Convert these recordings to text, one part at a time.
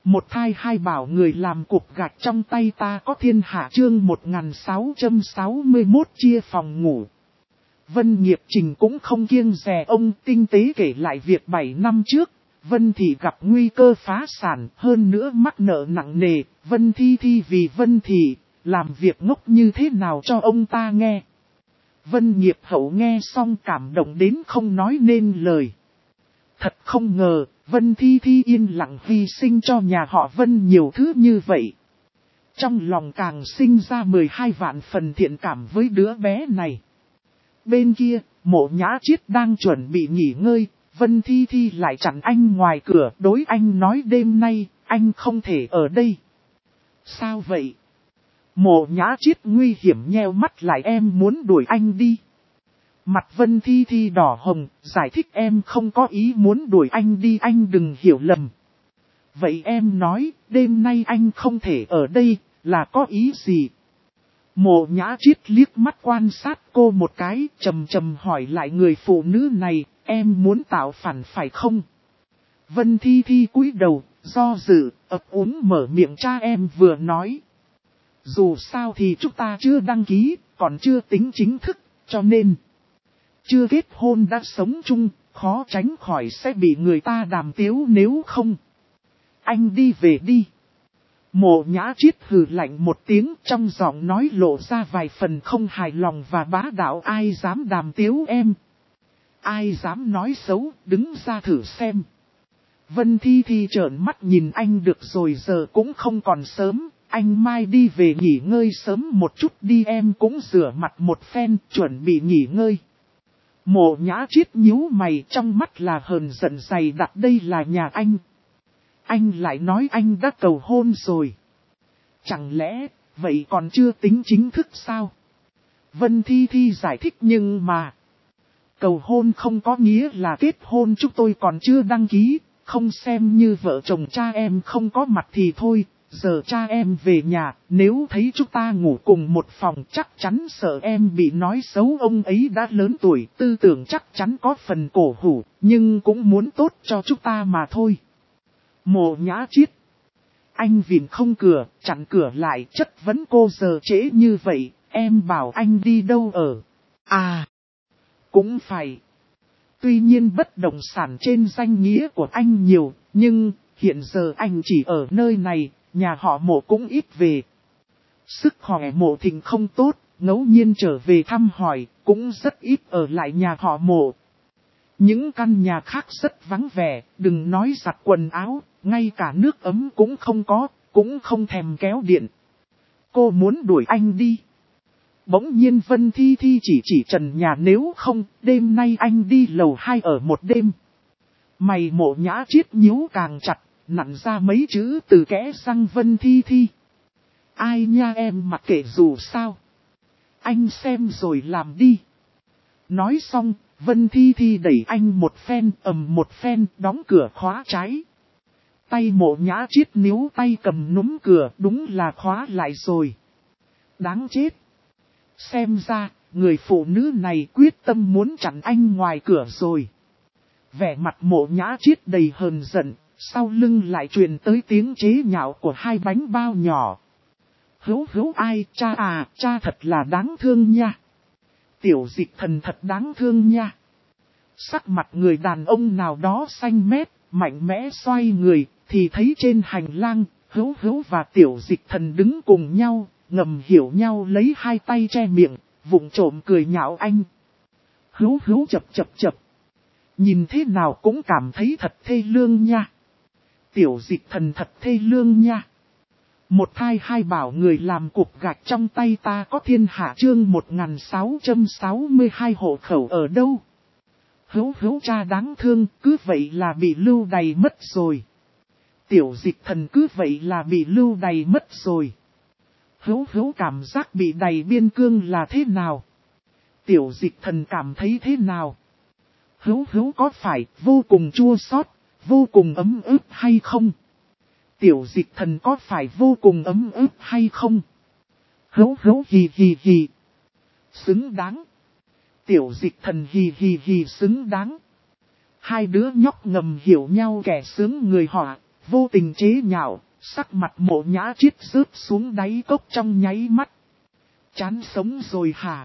Một thai hai bảo người làm cục gạch trong tay ta có thiên hạ chương 1661 chia phòng ngủ. Vân Nghiệp Trình cũng không kiêng dè ông tinh tế kể lại việc 7 năm trước, Vân Thị gặp nguy cơ phá sản, hơn nữa mắc nợ nặng nề, Vân Thi vì Vân Thị, làm việc ngốc như thế nào cho ông ta nghe. Vân Nghiệp Hậu nghe xong cảm động đến không nói nên lời. Thật không ngờ, Vân Thi yên lặng hy sinh cho nhà họ Vân nhiều thứ như vậy. Trong lòng càng sinh ra 12 vạn phần thiện cảm với đứa bé này. Bên kia, Mộ Nhã Chiết đang chuẩn bị nghỉ ngơi, Vân Thi lại chặn anh ngoài cửa, đối anh nói đêm nay, anh không thể ở đây. Sao vậy? Mộ Nhã Chiết nguy hiểm nheo mắt lại, em muốn đuổi anh đi. Mặt Vân Thi đỏ hồng, giải thích em không có ý muốn đuổi anh đi, anh đừng hiểu lầm. Vậy em nói, đêm nay anh không thể ở đây, là có ý gì? Mộ Nhã Chiết liếc mắt quan sát cô một cái, trầm hỏi lại người phụ nữ này, em muốn tạo phản phải không? Vân Thi cúi đầu, do dự, ấp úng mở miệng, cha em vừa nói. Dù sao thì chúng ta chưa đăng ký, còn chưa tính chính thức, cho nên chưa kết hôn đã sống chung, khó tránh khỏi sẽ bị người ta đàm tiếu nếu không. Anh đi về đi. Mộ Nhã Chiết hừ lạnh một tiếng, trong giọng nói lộ ra vài phần không hài lòng và bá đạo. Ai dám đàm tiếu em? Ai dám nói xấu, đứng ra thử xem. Vân Thi trợn mắt nhìn anh, được rồi, giờ cũng không còn sớm, anh mai đi về nghỉ ngơi sớm một chút đi, em cũng rửa mặt một phen, chuẩn bị nghỉ ngơi. Mộ Nhã Chiết nhíu mày, trong mắt là hờn giận dày đặc, đây là nhà anh. Anh lại nói anh đã cầu hôn rồi. Chẳng lẽ, vậy còn chưa tính chính thức sao? Vân Thi giải thích, nhưng mà cầu hôn không có nghĩa là kết hôn, chúng tôi còn chưa đăng ký, không xem như vợ chồng, cha em không có mặt thì thôi. Giờ cha em về nhà, nếu thấy chúng ta ngủ cùng một phòng chắc chắn sợ em bị nói xấu, ông ấy đã lớn tuổi, tư tưởng chắc chắn có phần cổ hủ, nhưng cũng muốn tốt cho chúng ta mà thôi. Mộ Nhã Chiết. Anh vịn không cửa, chặn cửa lại, chất vấn cô, giờ trễ như vậy, em bảo anh đi đâu ở? À, cũng phải. Tuy nhiên bất động sản trên danh nghĩa của anh nhiều, nhưng hiện giờ anh chỉ ở nơi này, nhà họ Mộ cũng ít về. Sức khỏe Mộ Thịnh không tốt, ngẫu nhiên trở về thăm hỏi, cũng rất ít ở lại nhà họ Mộ. Những căn nhà khác rất vắng vẻ, đừng nói giặt quần áo, ngay cả nước ấm cũng không có, cũng không thèm kéo điện. Cô muốn đuổi anh đi. Bỗng nhiên Vân Thi chỉ trần nhà, nếu không, đêm nay anh đi lầu 2 ở một đêm. Mày Mộ Nhã Chiết nhíu càng chặt, nặn ra mấy chữ từ kẽ răng Vân Thi. Ai nha, em mặc kệ dù sao. Anh xem rồi làm đi. Nói xong, Vân Thi đẩy anh một phen, ầm một phen, đóng cửa khóa trái. Tay Mộ Nhã Chiết níu tay cầm núm cửa, đúng là khóa lại rồi. Đáng chết. Xem ra, người phụ nữ này quyết tâm muốn chặn anh ngoài cửa rồi. Vẻ mặt Mộ Nhã Chiết đầy hờn giận, sau lưng lại truyền tới tiếng chế nhạo của hai bánh bao nhỏ. Hữu ai, cha à, cha thật là đáng thương nha. Tiểu Dịch Thần thật đáng thương nha. Sắc mặt người đàn ông nào đó xanh mét, mạnh mẽ xoay người, thì thấy trên hành lang, Hữu và Tiểu Dịch Thần đứng cùng nhau, ngầm hiểu nhau lấy hai tay che miệng, vụng trộm cười nhạo anh. Hữu chập. Nhìn thế nào cũng cảm thấy thật thê lương nha. Tiểu Dịch Thần thật thê lương nha. Một thai hai bảo người làm cục gạch trong tay ta có thiên hạ chương 1662 hộ khẩu ở đâu? Hữu cha đáng thương, cứ vậy là bị lưu đày mất rồi. Tiểu Dịch Thần cứ vậy là bị lưu đày mất rồi. Hữu cảm giác bị đày biên cương là thế nào? Tiểu Dịch Thần cảm thấy thế nào? Hữu có phải vô cùng chua xót, vô cùng ấm ức hay không? Tiểu Dịch Thần có phải vô cùng ấm ức hay không? Hữu hì. Xứng đáng. Tiểu Dịch Thần hì xứng đáng. Hai đứa nhóc ngầm hiểu nhau, kẻ sướng người họa, vô tình chế nhạo, sắc mặt Mộ Nhã Chiết rớt xuống đáy cốc trong nháy mắt. Chán sống rồi hả?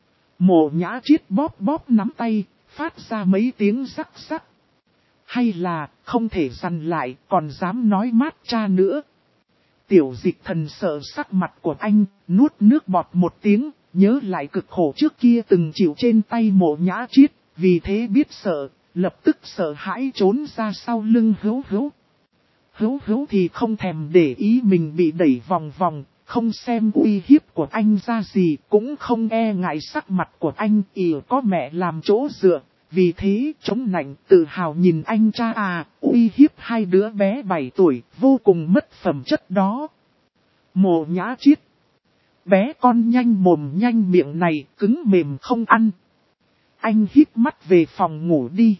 Mộ Nhã Chiết bóp bóp nắm tay, phát ra mấy tiếng rắc rắc. Hay là, không thể dằn lại, còn dám nói mát cha nữa. Tiểu Dịch Thần sợ sắc mặt của anh, nuốt nước bọt một tiếng, nhớ lại cực khổ trước kia từng chịu trên tay Mộ Nhã Chiết, vì thế biết sợ, lập tức sợ hãi trốn ra sau lưng Hữu Hữu. Hữu Hữu thì không thèm để ý mình bị đẩy vòng vòng, không xem uy hiếp của anh ra gì, cũng không e ngại sắc mặt của anh, có mẹ làm chỗ dựa. Vì thế, chống nạnh tự hào nhìn anh cha uy hiếp hai đứa bé 7 tuổi, vô cùng mất phẩm chất đó. Mộ Nhã Chiết. Bé con nhanh mồm nhanh miệng này, cứng mềm không ăn. Anh hít mắt về phòng ngủ đi.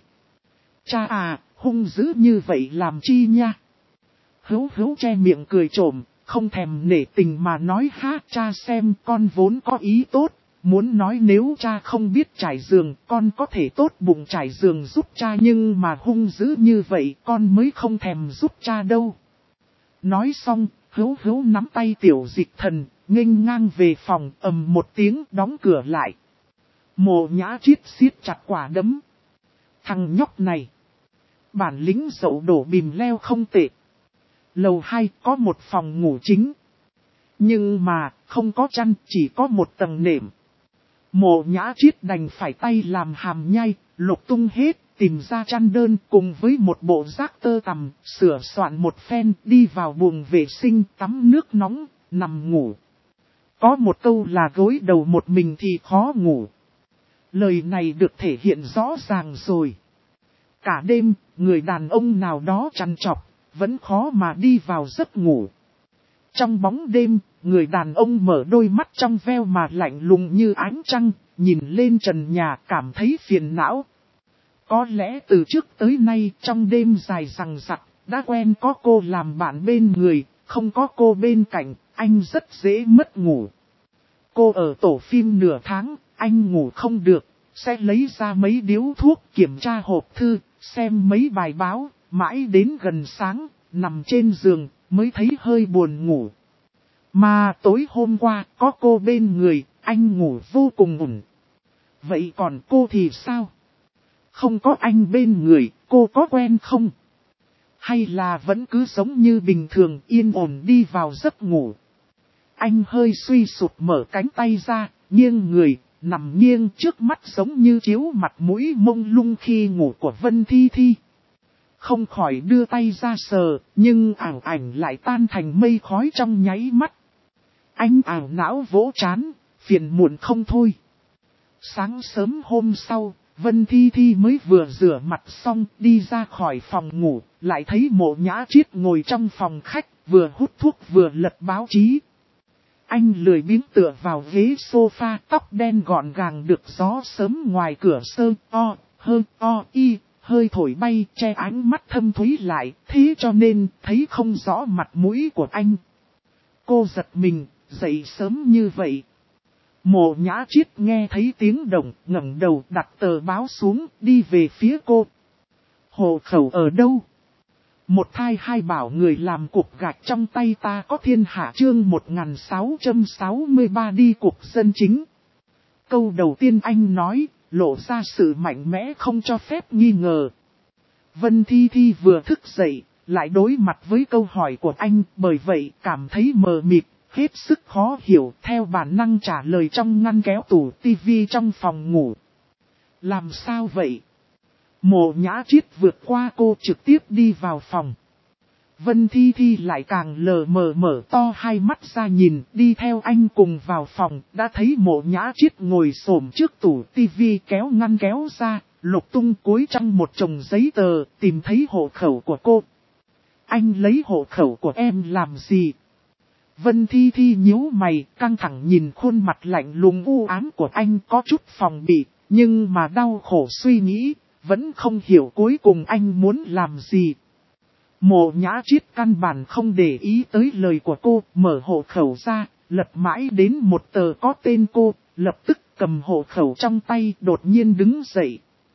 Cha hung dữ như vậy làm chi nha? Hữu Hữu che miệng cười trộm, không thèm nể tình mà nói cha xem con vốn có ý tốt. Muốn nói nếu cha không biết trải giường, con có thể tốt bụng trải giường giúp cha, nhưng mà hung dữ như vậy con mới không thèm giúp cha đâu. Nói xong, Hữu Hữu nắm tay Tiểu Dịch Thần, nghênh ngang về phòng, ầm một tiếng đóng cửa lại. Mộ Nhã Chiết siết chặt quả đấm. Thằng nhóc này, bản lĩnh dậu đổ bìm leo không tệ. Lầu 2 có một phòng ngủ chính. Nhưng mà, không có chăn, chỉ có một tầng nệm. Mộ Nhã Chiết đành phải tay làm hàm nhai, lục tung hết, tìm ra chăn đơn cùng với một bộ rác tơ tằm, sửa soạn một phen, đi vào buồng vệ sinh, tắm nước nóng, nằm ngủ. Có một câu là gối đầu một mình thì khó ngủ. Lời này được thể hiện rõ ràng rồi. Cả đêm, người đàn ông nào đó trằn trọc, vẫn khó mà đi vào giấc ngủ. Trong bóng đêm, người đàn ông mở đôi mắt trong veo mà lạnh lùng như ánh trăng, nhìn lên trần nhà cảm thấy phiền não. Có lẽ từ trước tới nay trong đêm dài rằng rặc, đã quen có cô làm bạn bên người, không có cô bên cạnh, anh rất dễ mất ngủ. Cô ở tổ phim nửa tháng, anh ngủ không được, sẽ lấy ra mấy điếu thuốc kiểm tra hộp thư, xem mấy bài báo, mãi đến gần sáng, nằm trên giường, mới thấy hơi buồn ngủ. Mà tối hôm qua, có cô bên người, anh ngủ vô cùng ổn. Vậy còn cô thì sao? Không có anh bên người, cô có quen không? Hay là vẫn cứ sống như bình thường yên ổn đi vào giấc ngủ? Anh hơi suy sụp mở cánh tay ra, nghiêng người, nằm nghiêng trước mắt giống như chiếu mặt mũi mông lung khi ngủ của Vân Thi Thi. Không khỏi đưa tay ra sờ, nhưng ảo ảnh lại tan thành mây khói trong nháy mắt. Anh ảo não vỗ trán, phiền muộn không thôi. Sáng sớm hôm sau, Vân Thi Thi mới vừa rửa mặt xong đi ra khỏi phòng ngủ, lại thấy Mộ Nhã Chiết ngồi trong phòng khách, vừa hút thuốc vừa lật báo chí. Anh lười biếng tựa vào ghế sofa, tóc đen gọn gàng được gió sớm ngoài cửa hơi thổi bay, che ánh mắt thâm thúy lại, thế cho nên thấy không rõ mặt mũi của anh. Cô giật mình, dậy sớm như vậy. Mộ Nhã Chiết nghe thấy tiếng động, ngẩng đầu đặt tờ báo xuống, đi về phía cô. Hộ khẩu ở đâu? Một thai hai bảo người làm cục gạch trong tay ta có thiên hạ chương 1663 đi cục dân chính. Câu đầu tiên anh nói, lộ ra sự mạnh mẽ không cho phép nghi ngờ. Vân Thi Thi vừa thức dậy, lại đối mặt với câu hỏi của anh, bởi vậy cảm thấy mờ mịt, hết sức khó hiểu, theo bản năng trả lời trong ngăn kéo tủ tivi trong phòng ngủ. Làm sao vậy? Mộ Nhã Chiết vượt qua cô trực tiếp đi vào phòng. Vân Thi Thi lại càng lờ mờ mở to hai mắt ra nhìn, đi theo anh cùng vào phòng, đã thấy Mộ Nhã Chiết ngồi xổm trước tủ tivi kéo ngăn kéo ra, lục tung cuối trong một chồng giấy tờ, tìm thấy hộ khẩu của cô. Anh lấy hộ khẩu của em làm gì? Vân Thi Thi nhíu mày, căng thẳng nhìn khuôn mặt lạnh lùng u ám của anh có chút phòng bị, nhưng mà đau khổ suy nghĩ, vẫn không hiểu cuối cùng anh muốn làm gì. Mộ Nhã Chiết căn bản không để ý tới lời của cô, mở hộ khẩu ra, lật mãi đến một tờ có tên cô, lập tức cầm hộ khẩu trong tay đột nhiên đứng dậy.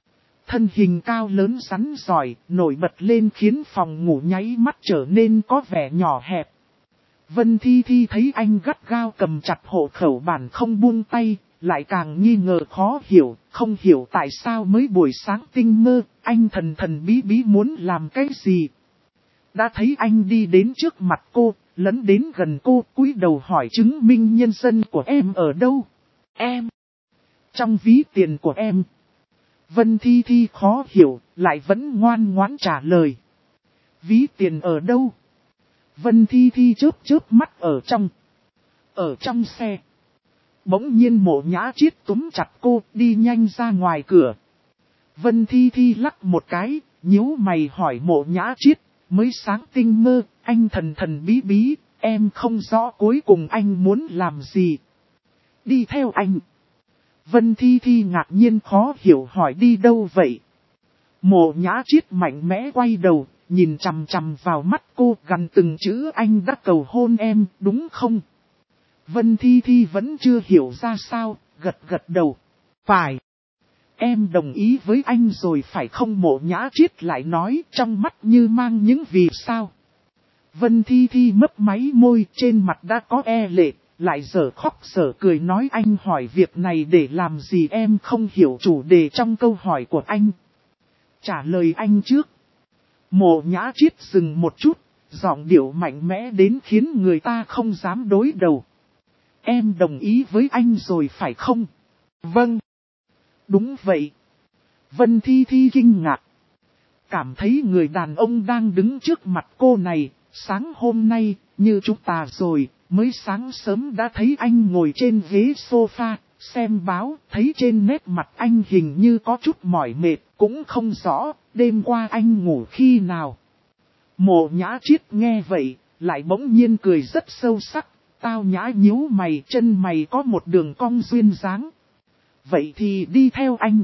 Thân hình cao lớn rắn giỏi, nổi bật lên khiến phòng ngủ nháy mắt trở nên có vẻ nhỏ hẹp. Vân Thi Thi thấy anh gắt gao cầm chặt hộ khẩu bản không buông tay, lại càng nghi ngờ khó hiểu, không hiểu tại sao mới buổi sáng tinh mơ, anh thần thần bí bí muốn làm cái gì. Đã thấy anh đi đến trước mặt cô, lấn đến gần cô, cúi đầu hỏi chứng minh nhân dân của em ở đâu. Em. Trong ví tiền của em. Vân Thi Thi khó hiểu, lại vẫn ngoan ngoãn trả lời. Ví tiền ở đâu? Vân Thi Thi chớp mắt ở trong xe. Bỗng nhiên Mộ Nhã Chiết túm chặt cô đi nhanh ra ngoài cửa. Vân Thi Thi lắc một cái, nhíu mày hỏi Mộ Nhã Chiết, mới sáng tinh mơ, anh thần thần bí bí, em không rõ cuối cùng anh muốn làm gì. Đi theo anh. Vân Thi Thi ngạc nhiên khó hiểu hỏi đi đâu vậy. Mộ Nhã Chiết mạnh mẽ quay đầu, nhìn chằm chằm vào mắt cô gần từng chữ anh đã cầu hôn em, đúng không? Vân Thi Thi vẫn chưa hiểu ra sao, gật đầu. Phải. Em đồng ý với anh rồi phải không? Mộ Nhã Chiết lại nói trong mắt như mang những vì sao. Vân Thi Thi mấp máy môi trên mặt đã có e lệ, lại dở khóc dở cười nói anh hỏi việc này để làm gì em không hiểu chủ đề trong câu hỏi của anh. Trả lời anh trước. Mộ Nhã Chiết dừng một chút, giọng điệu mạnh mẽ đến khiến người ta không dám đối đầu. Em đồng ý với anh rồi phải không? Vâng. Đúng vậy. Vân Thi Thi kinh ngạc. Cảm thấy người đàn ông đang đứng trước mặt cô này, sáng hôm nay, như chúng ta rồi, mới sáng sớm đã thấy anh ngồi trên ghế sofa, xem báo, thấy trên nét mặt anh hình như có chút mỏi mệt, cũng không rõ, đêm qua anh ngủ khi nào. Mộ Nhã Chiết nghe vậy, lại bỗng nhiên cười rất sâu sắc, tao nhã nhíu mày, chân mày có một đường cong duyên dáng. Vậy thì đi theo anh.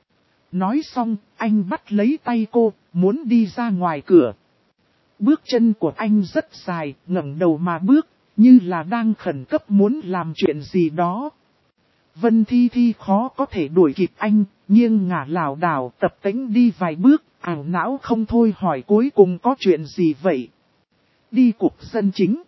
Nói xong, anh bắt lấy tay cô, muốn đi ra ngoài cửa. Bước chân của anh rất dài, ngẩng đầu mà bước, như là đang khẩn cấp muốn làm chuyện gì đó. Vân Thi Thi khó có thể đuổi kịp anh, nghiêng ngả lảo đảo tập tễnh đi vài bước, ảo não không thôi hỏi cuối cùng có chuyện gì vậy. Đi cục dân chính.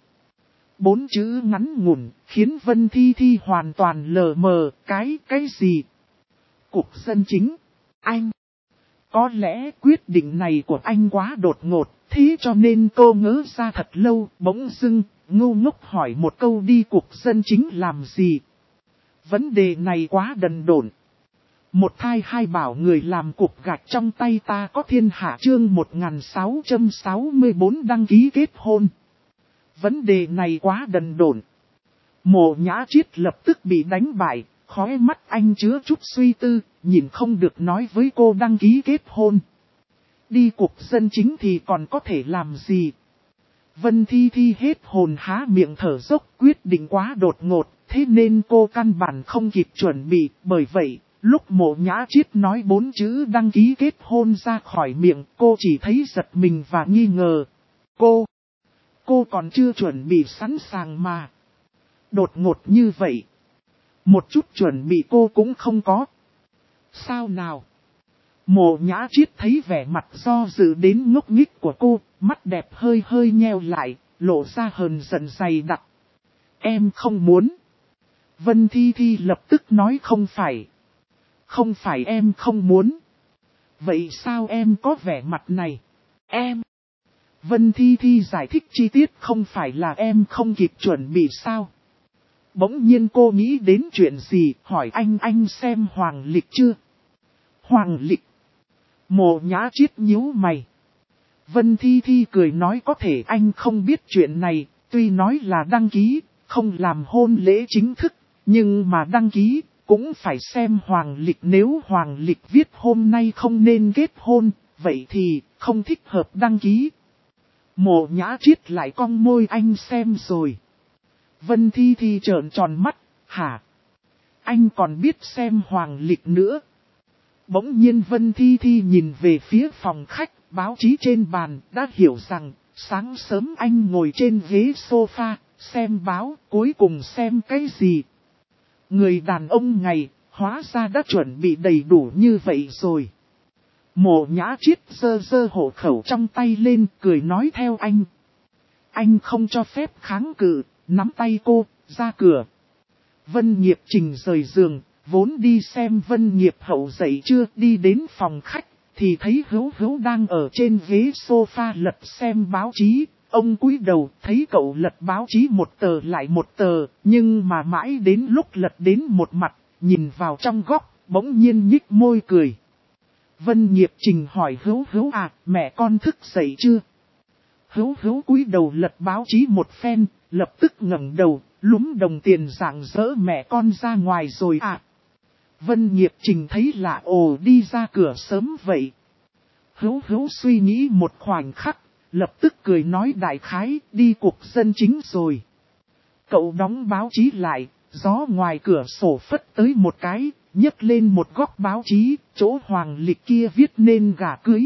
4 chữ ngắn ngủn, khiến Vân Thi Thi hoàn toàn lờ mờ, cái gì? Cục dân chính. Anh. Có lẽ quyết định này của anh quá đột ngột, thế cho nên cô ngỡ ra thật lâu, bỗng dưng, ngu ngốc hỏi một câu đi cục dân chính làm gì? Vấn đề này quá đần độn. Một thai hai bảo người làm cục gạch trong tay ta có thiên hạ chương 1664 đăng ký kết hôn. Vấn đề này quá đần độn. Mộ Nhã Chiết lập tức bị đánh bại, khóe mắt anh chứa chút suy tư, nhìn không được nói với cô đăng ký kết hôn. Đi cục dân chính thì còn có thể làm gì? Vân Thi Thi hết hồn há miệng thở dốc, quyết định quá đột ngột, thế nên cô căn bản không kịp chuẩn bị, bởi vậy, lúc Mộ Nhã Chiết nói 4 chữ đăng ký kết hôn ra khỏi miệng, cô chỉ thấy giật mình và nghi ngờ. Cô còn chưa chuẩn bị sẵn sàng mà. Đột ngột như vậy. Một chút chuẩn bị cô cũng không có. Sao nào? Mộ Nhã Chiết thấy vẻ mặt do dự đến ngốc nghích của cô, mắt đẹp hơi nheo lại, lộ ra hờn giận dày đặc. Em không muốn. Vân Thi Thi lập tức nói không phải. Không phải em không muốn. Vậy sao em có vẻ mặt này? Em. Vân Thi Thi giải thích chi tiết không phải là em không kịp chuẩn bị sao? Bỗng nhiên cô nghĩ đến chuyện gì, hỏi anh xem hoàng lịch chưa? Hoàng lịch. Mộ Nhã Chiết nhíu mày. Vân Thi Thi cười nói có thể anh không biết chuyện này, tuy nói là đăng ký, không làm hôn lễ chính thức, nhưng mà đăng ký, cũng phải xem hoàng lịch, nếu hoàng lịch viết hôm nay không nên kết hôn, vậy thì không thích hợp đăng ký. Mộ Nhã Chiết lại cong môi anh xem rồi. Vân Thi Thi trợn tròn mắt, hả? Anh còn biết xem hoàng lịch nữa. Bỗng nhiên Vân Thi Thi nhìn về phía phòng khách, báo chí trên bàn, đã hiểu rằng, sáng sớm anh ngồi trên ghế sofa, xem báo, cuối cùng xem cái gì? Người đàn ông này, hóa ra đã chuẩn bị đầy đủ như vậy rồi. Mộ Nhã Triết giơ giơ hộ khẩu trong tay lên, cười nói theo anh. Anh không cho phép kháng cự, nắm tay cô, ra cửa. Vân Nghiệp Trình rời giường, vốn đi xem Vân Nghiệp Hậu dậy chưa, đi đến phòng khách, thì thấy Hữu Hữu đang ở trên ghế sofa lật xem báo chí. Ông cúi đầu thấy cậu lật báo chí một tờ lại một tờ, nhưng mà mãi đến lúc lật đến một mặt, nhìn vào trong góc, bỗng nhiên nhích môi cười. Vân Nghiệp Trình hỏi Hữu Hữu à, mẹ con thức dậy chưa? Hữu Hữu cúi đầu lật báo chí một phen, lập tức ngẩng đầu, lúm đồng tiền rạng rỡ, mẹ con ra ngoài rồi à? Vân Nghiệp Trình thấy lạ, ồ, đi ra cửa sớm vậy. Hữu Hữu suy nghĩ một khoảnh khắc, lập tức cười nói đại khái, đi cuộc dân chính rồi. Cậu đóng báo chí lại, gió ngoài cửa sổ phất tới một cái, nhấc lên một góc báo chí, chỗ Hoàng Lịch kia viết nên gả cưới.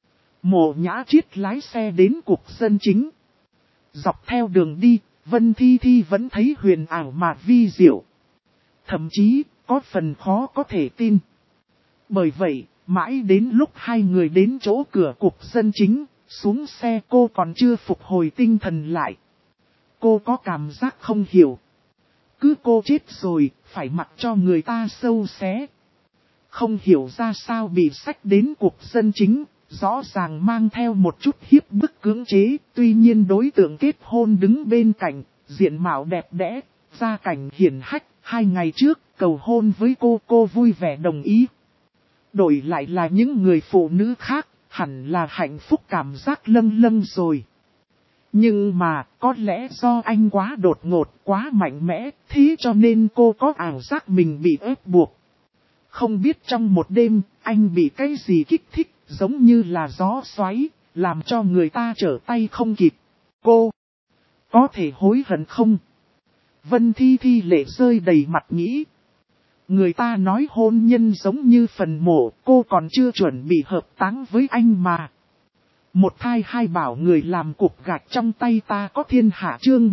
Mộ Nhã Triết lái xe đến cuộc dân chính. Dọc theo đường đi, Vân Thi Thi vẫn thấy huyền ảo mà vi diệu. Thậm chí, có phần khó có thể tin. Bởi vậy, mãi đến lúc hai người đến chỗ cửa cuộc dân chính, xuống xe cô còn chưa phục hồi tinh thần lại. Cô có cảm giác không hiểu. Cứ cô chết rồi, phải mặc cho người ta sâu xé. Không hiểu ra sao bị xách đến cuộc dân chính, rõ ràng mang theo một chút hiếp bức cưỡng chế. Tuy nhiên đối tượng kết hôn đứng bên cạnh, diện mạo đẹp đẽ, gia cảnh hiển hách. 2 ngày trước, cầu hôn với cô vui vẻ đồng ý. Đổi lại là những người phụ nữ khác, hẳn là hạnh phúc cảm giác lâng lâng rồi. Nhưng mà, có lẽ do anh quá đột ngột, quá mạnh mẽ, thế cho nên cô có ảo giác mình bị ép buộc. Không biết trong một đêm, anh bị cái gì kích thích, giống như là gió xoáy, làm cho người ta trở tay không kịp. Cô có thể hối hận không? Vân Thi Thi lệ rơi đầy mặt nghĩ. Người ta nói hôn nhân giống như phần mộ, cô còn chưa chuẩn bị hợp táng với anh mà. Một thai hai bảo người làm cục gạch trong tay ta có thiên hạ chương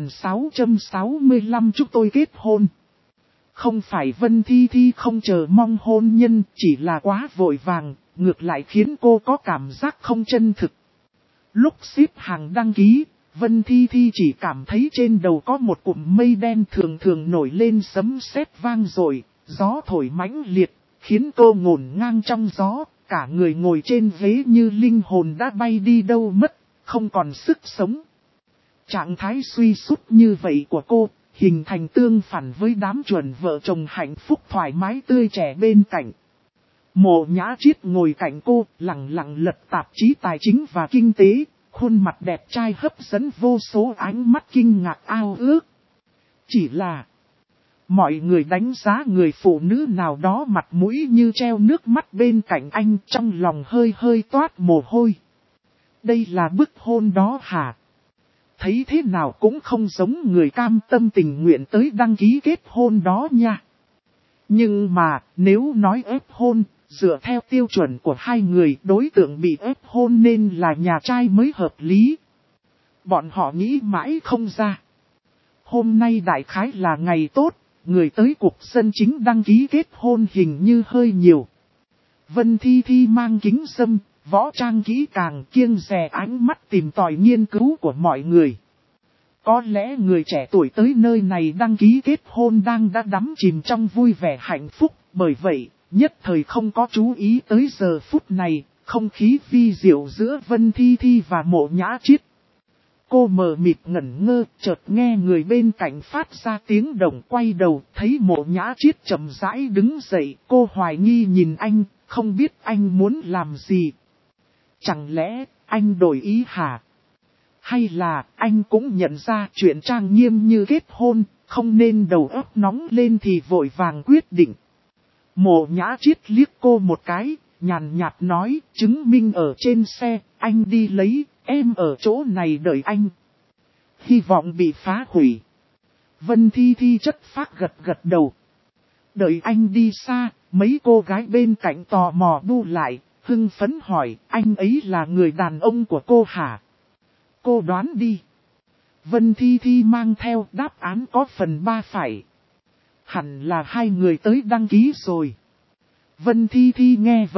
1665 chúc tôi kết hôn. Không phải Vân Thi Thi không chờ mong hôn nhân, chỉ là quá vội vàng, ngược lại khiến cô có cảm giác không chân thực. Lúc xếp hàng đăng ký, Vân Thi Thi chỉ cảm thấy trên đầu có một cụm mây đen thường thường nổi lên, sấm sét vang dội, gió thổi mãnh liệt, khiến cô ngổn ngang trong gió, cả người ngồi trên ghế như linh hồn đã bay đi đâu mất, không còn sức sống. Trạng thái suy sút như vậy của cô, hình thành tương phản với đám chuẩn vợ chồng hạnh phúc thoải mái tươi trẻ bên cạnh. Mộ Nhã Triết ngồi cạnh cô, lặng lặng lật tạp chí tài chính và kinh tế, khuôn mặt đẹp trai hấp dẫn vô số ánh mắt kinh ngạc ao ước. Chỉ là, mọi người đánh giá người phụ nữ nào đó mặt mũi như treo nước mắt bên cạnh anh, trong lòng hơi hơi toát mồ hôi. Đây là bức hôn đó hả? Thấy thế nào cũng không giống người cam tâm tình nguyện tới đăng ký kết hôn đó nha. Nhưng mà, nếu nói ép hôn, dựa theo tiêu chuẩn của hai người, đối tượng bị ép hôn nên là nhà trai mới hợp lý. Bọn họ nghĩ mãi không ra. Hôm nay đại khái là ngày tốt, người tới cuộc dân chính đăng ký kết hôn hình như hơi nhiều. Vân Thi Thi mang kính râm, võ trang kỹ càng, kiêng dè ánh mắt tìm tòi nghiên cứu của mọi người. Có lẽ người trẻ tuổi tới nơi này đăng ký kết hôn đã đắm chìm trong vui vẻ hạnh phúc, bởi vậy, nhất thời không có chú ý tới giờ phút này, không khí vi diệu giữa Vân Thi Thi và Mộ Nhã Triết. Cô mờ mịt ngẩn ngơ, chợt nghe người bên cạnh phát ra tiếng động, quay đầu, thấy Mộ Nhã Triết chậm rãi đứng dậy, cô hoài nghi nhìn anh, không biết anh muốn làm gì. Chẳng lẽ, anh đổi ý hả? Hay là, anh cũng nhận ra chuyện trang nghiêm như kết hôn, không nên đầu óc nóng lên thì vội vàng quyết định. Mộ Nhã Triết liếc cô một cái, nhàn nhạt nói, chứng minh ở trên xe, anh đi lấy, em ở chỗ này đợi anh. Hy vọng bị phá hủy. Vân Thi Thi chất phác gật gật đầu. Đợi anh đi xa, mấy cô gái bên cạnh tò mò bu lại, hưng phấn hỏi, anh ấy là người đàn ông của cô hả? Cô đoán đi. Vân Thi Thi mang theo đáp án có phần 3 phải. Hẳn là hai người tới đăng ký rồi. Vân Thi Thi nghe vậy,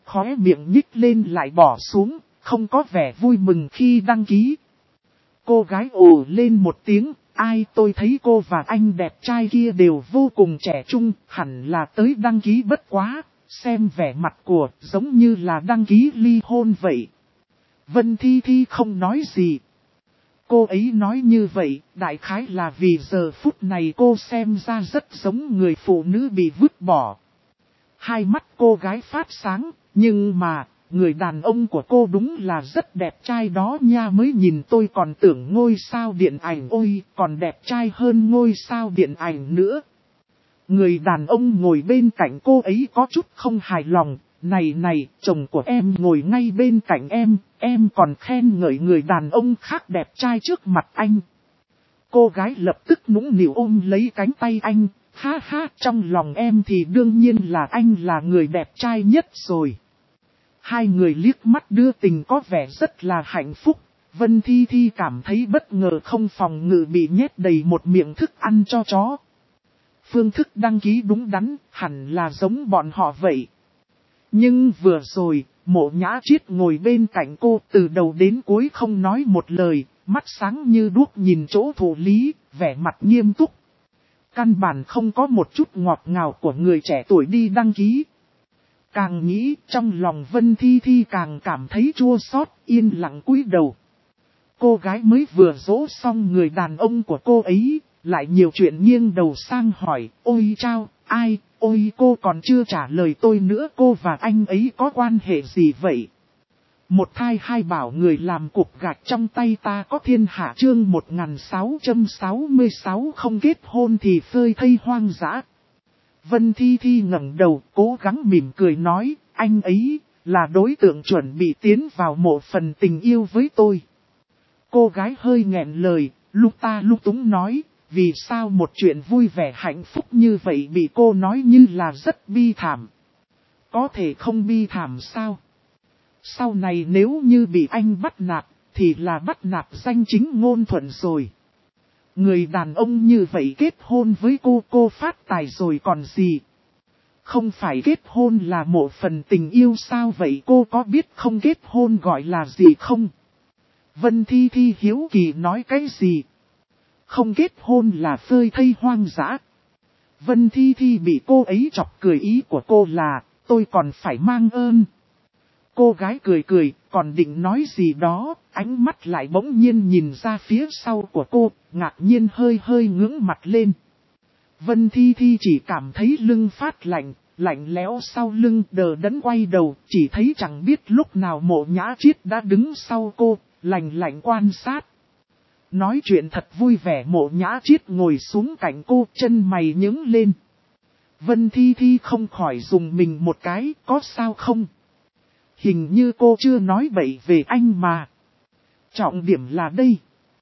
khóe miệng nhích lên lại bỏ xuống, không có vẻ vui mừng khi đăng ký. Cô gái ồ lên một tiếng, ai tôi thấy cô và anh đẹp trai kia đều vô cùng trẻ trung, hẳn là tới đăng ký bất quá, xem vẻ mặt của giống như là đăng ký ly hôn vậy. Vân Thi Thi không nói gì. Cô ấy nói như vậy, đại khái là vì giờ phút này cô xem ra rất giống người phụ nữ bị vứt bỏ. Hai mắt cô gái phát sáng, nhưng mà, người đàn ông của cô đúng là rất đẹp trai đó nha, mới nhìn tôi còn tưởng ngôi sao điện ảnh, ôi, còn đẹp trai hơn ngôi sao điện ảnh nữa. Người đàn ông ngồi bên cạnh cô ấy có chút không hài lòng, này, chồng của em ngồi ngay bên cạnh em còn khen ngợi người đàn ông khác đẹp trai trước mặt anh. Cô gái lập tức nũng nịu ôm lấy cánh tay anh, ha, trong lòng em thì đương nhiên là anh là người đẹp trai nhất rồi. Hai người liếc mắt đưa tình có vẻ rất là hạnh phúc. Vân Thi Thi cảm thấy bất ngờ không phòng ngự bị nhét đầy một miệng thức ăn cho chó. Phương thức đăng ký đúng đắn, hẳn là giống bọn họ vậy. Nhưng vừa rồi, Mộ Nhã Triết ngồi bên cạnh cô từ đầu đến cuối không nói một lời, mắt sáng như đuốc nhìn chỗ thủ lý, vẻ mặt nghiêm túc. Căn bản không có một chút ngọt ngào của người trẻ tuổi đi đăng ký. Càng nghĩ trong lòng Vân Thi Thi càng cảm thấy chua xót, yên lặng cúi đầu. Cô gái mới vừa dỗ xong người đàn ông của cô ấy, lại nhiều chuyện nghiêng đầu sang hỏi, ôi chao, ai, ôi cô còn chưa trả lời tôi nữa, cô và anh ấy có quan hệ gì vậy? Một thai hai bảo người làm cục gạch trong tay ta có thiên hạ, chương 1666 không kết hôn thì phơi thây hoang dã. Vân Thi Thi ngẩng đầu cố gắng mỉm cười nói, anh ấy là đối tượng chuẩn bị tiến vào một phần tình yêu với tôi. Cô gái hơi nghẹn lời, lúc túng nói, vì sao một chuyện vui vẻ hạnh phúc như vậy bị cô nói như là rất bi thảm. Có thể không bi thảm sao? Sau này nếu như bị anh bắt nạt, thì là bắt nạt danh chính ngôn thuận rồi. Người đàn ông như vậy kết hôn với cô phát tài rồi còn gì? Không phải kết hôn là một phần tình yêu sao vậy, cô có biết không kết hôn gọi là gì không? Vân Thi Thi hiếu kỳ nói cái gì? Không kết hôn là phơi thây hoang dã. Vân Thi Thi bị cô ấy chọc cười, ý của cô là, tôi còn phải mang ơn. Cô gái cười, còn định nói gì đó, ánh mắt lại bỗng nhiên nhìn ra phía sau của cô, ngạc nhiên hơi ngưỡng mặt lên. Vân Thi Thi chỉ cảm thấy lưng phát lạnh, lạnh lẽo sau lưng, đờ đẫn quay đầu, chỉ thấy chẳng biết lúc nào Mộ Nhã Triết đã đứng sau cô, lạnh quan sát. Nói chuyện thật vui vẻ, Mộ Nhã Triết ngồi xuống cạnh cô, chân mày nhướng lên. Vân Thi Thi không khỏi dùng mình một cái, có sao không? Hình như cô chưa nói bậy về anh mà. Trọng điểm là đây.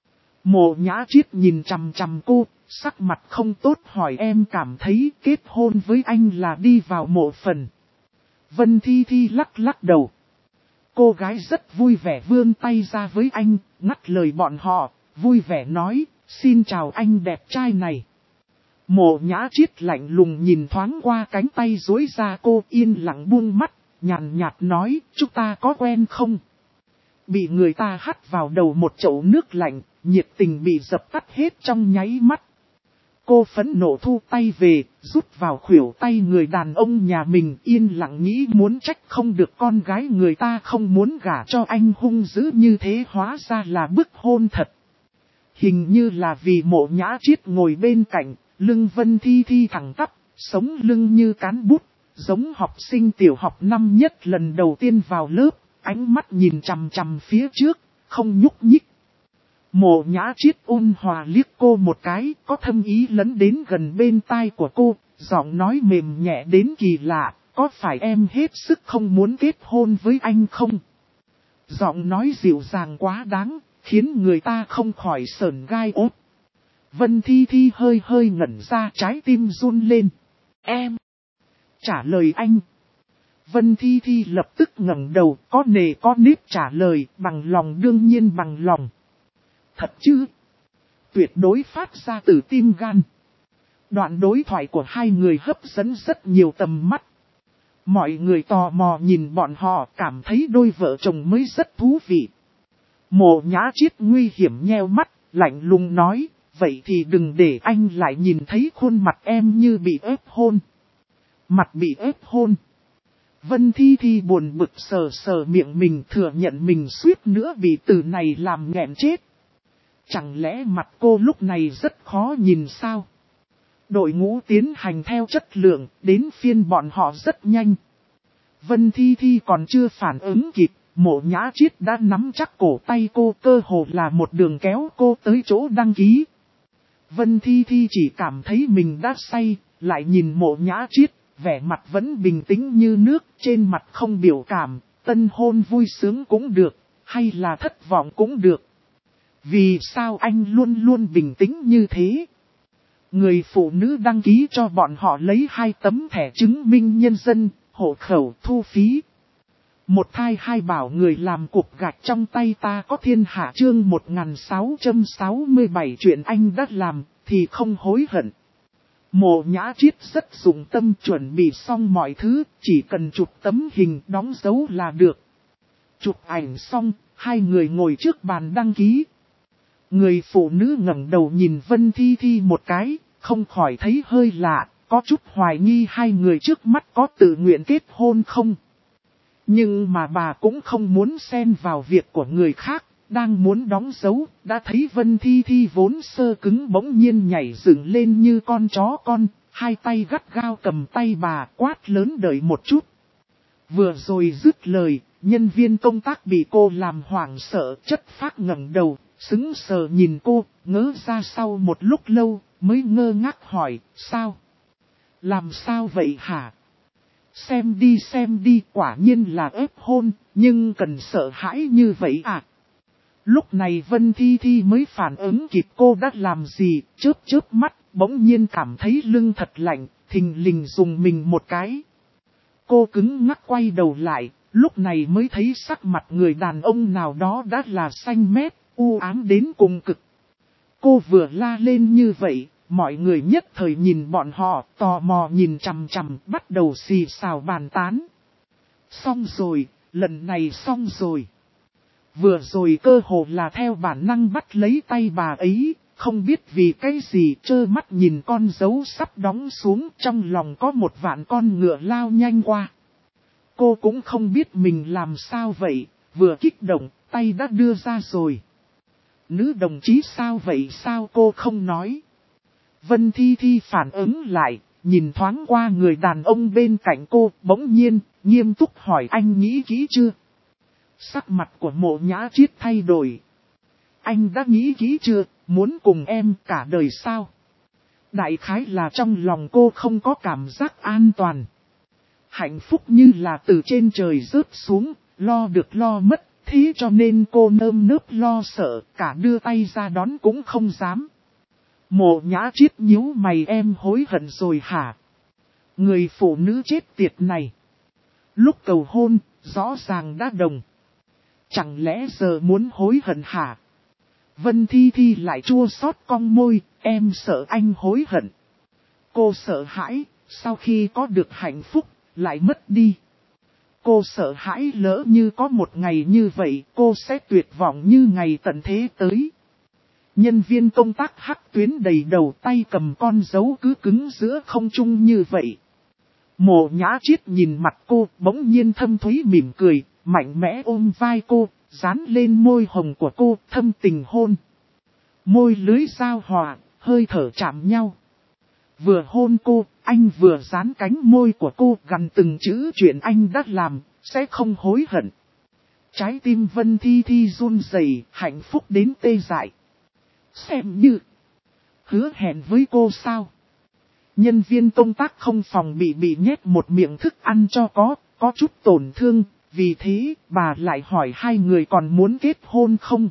Mộ Nhã Triết nhìn chằm chằm cô, sắc mặt không tốt hỏi, em cảm thấy kết hôn với anh là đi vào mộ phần. Vân Thi Thi lắc đầu. Cô gái rất vui vẻ vươn tay ra với anh, ngắt lời bọn họ, vui vẻ nói, xin chào anh đẹp trai này. Mộ Nhã Triết lạnh lùng nhìn thoáng qua cánh tay duỗi ra, cô yên lặng buông mắt, nhàn nhạt nói, chúng ta có quen không? Bị người ta hắt vào đầu một chậu nước lạnh, nhiệt tình bị dập tắt hết trong nháy mắt. Cô phẫn nộ thu tay về, rút vào khuỷu tay người đàn ông nhà mình, yên lặng nghĩ muốn trách không được con gái người ta không muốn gả cho anh hung dữ như thế, hóa ra là bức hôn thật. Hình như là vì Mộ Nhã Triết ngồi bên cạnh, lưng Vân Thi Thi thẳng tắp, sống lưng như cán bút, giống học sinh tiểu học năm nhất lần đầu tiên vào lớp, ánh mắt nhìn chằm chằm phía trước, không nhúc nhích. Mộ Nhã Triết ôn hòa liếc cô một cái, có thâm ý lấn đến gần bên tai của cô, giọng nói mềm nhẹ đến kỳ lạ, có phải em hết sức không muốn kết hôn với anh không? Giọng nói dịu dàng quá đáng, khiến người ta không khỏi sởn gai ốt. Vân Thi Thi hơi ngẩn ra, trái tim run lên. Em trả lời anh. Vân Thi Thi lập tức ngẩng đầu, có nề có nếp trả lời, bằng lòng, đương nhiên bằng lòng. Thật chứ? Tuyệt đối phát ra từ tim gan. Đoạn đối thoại của hai người hấp dẫn rất nhiều tầm mắt. Mọi người tò mò nhìn bọn họ, cảm thấy đôi vợ chồng mới rất thú vị. Mộ Nhã Chiết nguy hiểm nheo mắt, lạnh lùng nói, vậy thì đừng để anh lại nhìn thấy khuôn mặt em như bị ép hôn. Mặt bị ép hôn. Vân Thi Thi buồn bực sờ sờ miệng mình, thừa nhận mình suýt nữa bị từ này làm nghẹn chết. Chẳng lẽ mặt cô lúc này rất khó nhìn sao? Đội ngũ tiến hành theo chất lượng, đến phiên bọn họ rất nhanh. Vân Thi Thi còn chưa phản ứng kịp, Mộ Nhã Chiết đã nắm chắc cổ tay cô, cơ hồ là một đường kéo cô tới chỗ đăng ký. Vân Thi Thi chỉ cảm thấy mình đã say, lại nhìn Mộ Nhã Chiết, vẻ mặt vẫn bình tĩnh như nước, trên mặt không biểu cảm, tân hôn vui sướng cũng được, hay là thất vọng cũng được. Vì sao anh luôn luôn bình tĩnh như thế? Người phụ nữ đăng ký cho bọn họ lấy 2 tấm thẻ chứng minh nhân dân, hộ khẩu, thu phí. Một thai hai bảo người làm cục gạch trong tay ta có thiên hạ, chương 1667 chuyện anh đã làm, thì không hối hận. Mộ Nhã Chiết rất dụng tâm chuẩn bị xong mọi thứ, chỉ cần chụp tấm hình đóng dấu là được. Chụp ảnh xong, hai người ngồi trước bàn đăng ký. Người phụ nữ ngẩng đầu nhìn Vân Thi Thi một cái, không khỏi thấy hơi lạ, có chút hoài nghi hai người trước mắt có tự nguyện kết hôn không. Nhưng mà bà cũng không muốn xen vào việc của người khác, đang muốn đóng dấu, đã thấy Vân Thi Thi vốn sơ cứng bỗng nhiên nhảy dựng lên như con chó con, hai tay gắt gao cầm tay bà, quát lớn đợi một chút. Vừa rồi dứt lời, nhân viên công tác bị cô làm hoảng sợ, chất phác ngẩng đầu, sững sờ nhìn cô, ngớ ra sau một lúc lâu, mới ngơ ngác hỏi, sao? Làm sao vậy hả? Xem đi, quả nhiên là ép hôn, nhưng cần sợ hãi như vậy à? Lúc này Vân Thi Thi mới phản ứng kịp cô đã làm gì, chớp mắt, bỗng nhiên cảm thấy lưng thật lạnh, thình lình dùng mình một cái. Cô cứng ngắc quay đầu lại, lúc này mới thấy sắc mặt người đàn ông nào đó đã là xanh mét, u ám đến cùng cực. Cô vừa la lên như vậy, mọi người nhất thời nhìn bọn họ, tò mò nhìn chằm chằm, bắt đầu xì xào bàn tán. Xong rồi, lần này xong rồi. Vừa rồi cơ hồ là theo bản năng bắt lấy tay bà ấy, không biết vì cái gì trơ mắt nhìn con dấu sắp đóng xuống, trong lòng có một vạn con ngựa lao nhanh qua. Cô cũng không biết mình làm sao vậy, vừa kích động, tay đã đưa ra rồi. Nữ đồng chí sao vậy, sao cô không nói? Vân Thi Thi phản ứng lại, nhìn thoáng qua người đàn ông bên cạnh cô, bỗng nhiên, nghiêm túc hỏi anh nghĩ kỹ chưa? Sắc mặt của Mộ Nhã Chiết thay đổi. Anh đã nghĩ kỹ chưa, muốn cùng em cả đời sao? Đại khái là trong lòng cô không có cảm giác an toàn. Hạnh phúc như là từ trên trời rớt xuống, lo được lo mất, thế cho nên cô nơm nớp lo sợ, cả đưa tay ra đón cũng không dám. Mộ Nhã Chiết nhíu mày, em hối hận rồi hả? Người phụ nữ chết tiệt này. Lúc cầu hôn, rõ ràng đã đồng. Chẳng lẽ giờ muốn hối hận hả? Vân Thi Thi lại chua xót cong môi, em sợ anh hối hận. Cô sợ hãi, sau khi có được hạnh phúc, lại mất đi. Cô sợ hãi lỡ như có một ngày như vậy, cô sẽ tuyệt vọng như ngày tận thế tới. Nhân viên công tác hắc tuyến đầy đầu, tay cầm con dấu cứ cứng giữa không trung như vậy. Mộ Nhã Chiết nhìn mặt cô, bỗng nhiên thâm thúy mỉm cười, mạnh mẽ ôm vai cô, dán lên môi hồng của cô, thâm tình hôn. Môi lưới giao hòa, hơi thở chạm nhau. Vừa hôn cô, anh vừa dán cánh môi của cô, gằn từng chữ chuyện anh đã làm, sẽ không hối hận. Trái tim Vân Thi Thi run rẩy, hạnh phúc đến tê dại. Xem như hứa hẹn với cô sao? Nhân viên công tác không phòng bị nhét một miệng thức ăn cho có chút tổn thương, vì thế bà lại hỏi hai người còn muốn kết hôn không?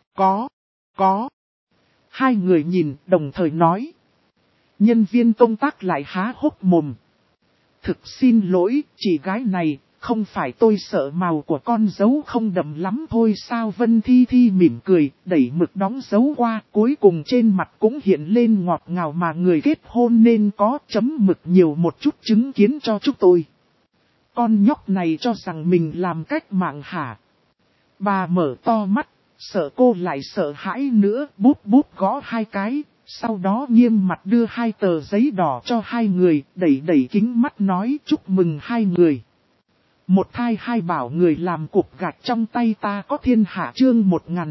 Có. Hai người nhìn đồng thời nói. Nhân viên công tác lại há hốc mồm. Thực xin lỗi, chị gái này, không phải tôi sợ màu của con dấu không đậm lắm thôi sao? Vân Thi Thi mỉm cười, đẩy mực đóng dấu qua, cuối cùng trên mặt cũng hiện lên ngọt ngào mà người kết hôn nên có, chấm mực nhiều một chút chứng kiến cho chúng tôi. Con nhóc này cho rằng mình làm cách mạng hả? Bà mở to mắt, sợ cô lại sợ hãi nữa, búp búp gõ hai cái, sau đó nghiêm mặt đưa hai tờ giấy đỏ cho hai người, đẩy đẩy kính mắt nói chúc mừng hai người. Một thai hai bảo người làm cục gạch trong tay ta có thiên hạ chương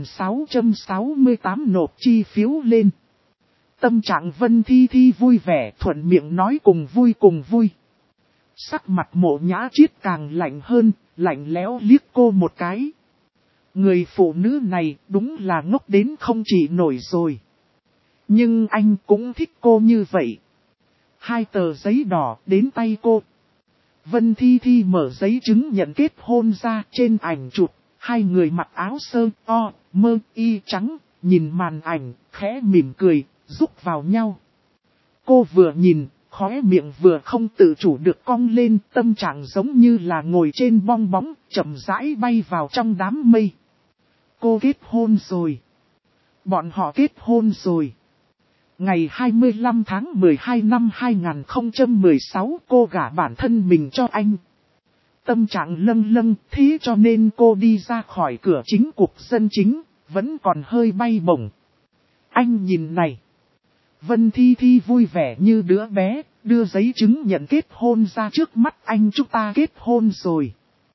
1668 nộp chi phiếu lên. Tâm trạng Vân Thi Thi vui vẻ thuận miệng nói cùng vui. Sắc mặt Mộ Nhã Chiết càng lạnh hơn, lạnh lẽo liếc cô một cái. Người phụ nữ này đúng là ngốc đến không chỉ nổi rồi. Nhưng anh cũng thích cô như vậy. Hai tờ giấy đỏ đến tay cô. Vân Thi Thi mở giấy chứng nhận kết hôn ra, trên ảnh chụp, hai người mặc áo sơ, mơ, y trắng, nhìn màn ảnh, khẽ mỉm cười, rúc vào nhau. Cô vừa nhìn, khóe miệng vừa không tự chủ được cong lên, tâm trạng giống như là ngồi trên bong bóng, chậm rãi bay vào trong đám mây. Cô kết hôn rồi. Bọn họ kết hôn rồi. Ngày 25 tháng 12 năm 2016 cô gả bản thân mình cho anh. Tâm trạng lâng, thế cho nên cô đi ra khỏi cửa chính cục dân chính, vẫn còn hơi bay bổng. Anh nhìn này. Vân Thi Thi vui vẻ như đứa bé, đưa giấy chứng nhận kết hôn ra trước mắt anh, chúng ta kết hôn rồi.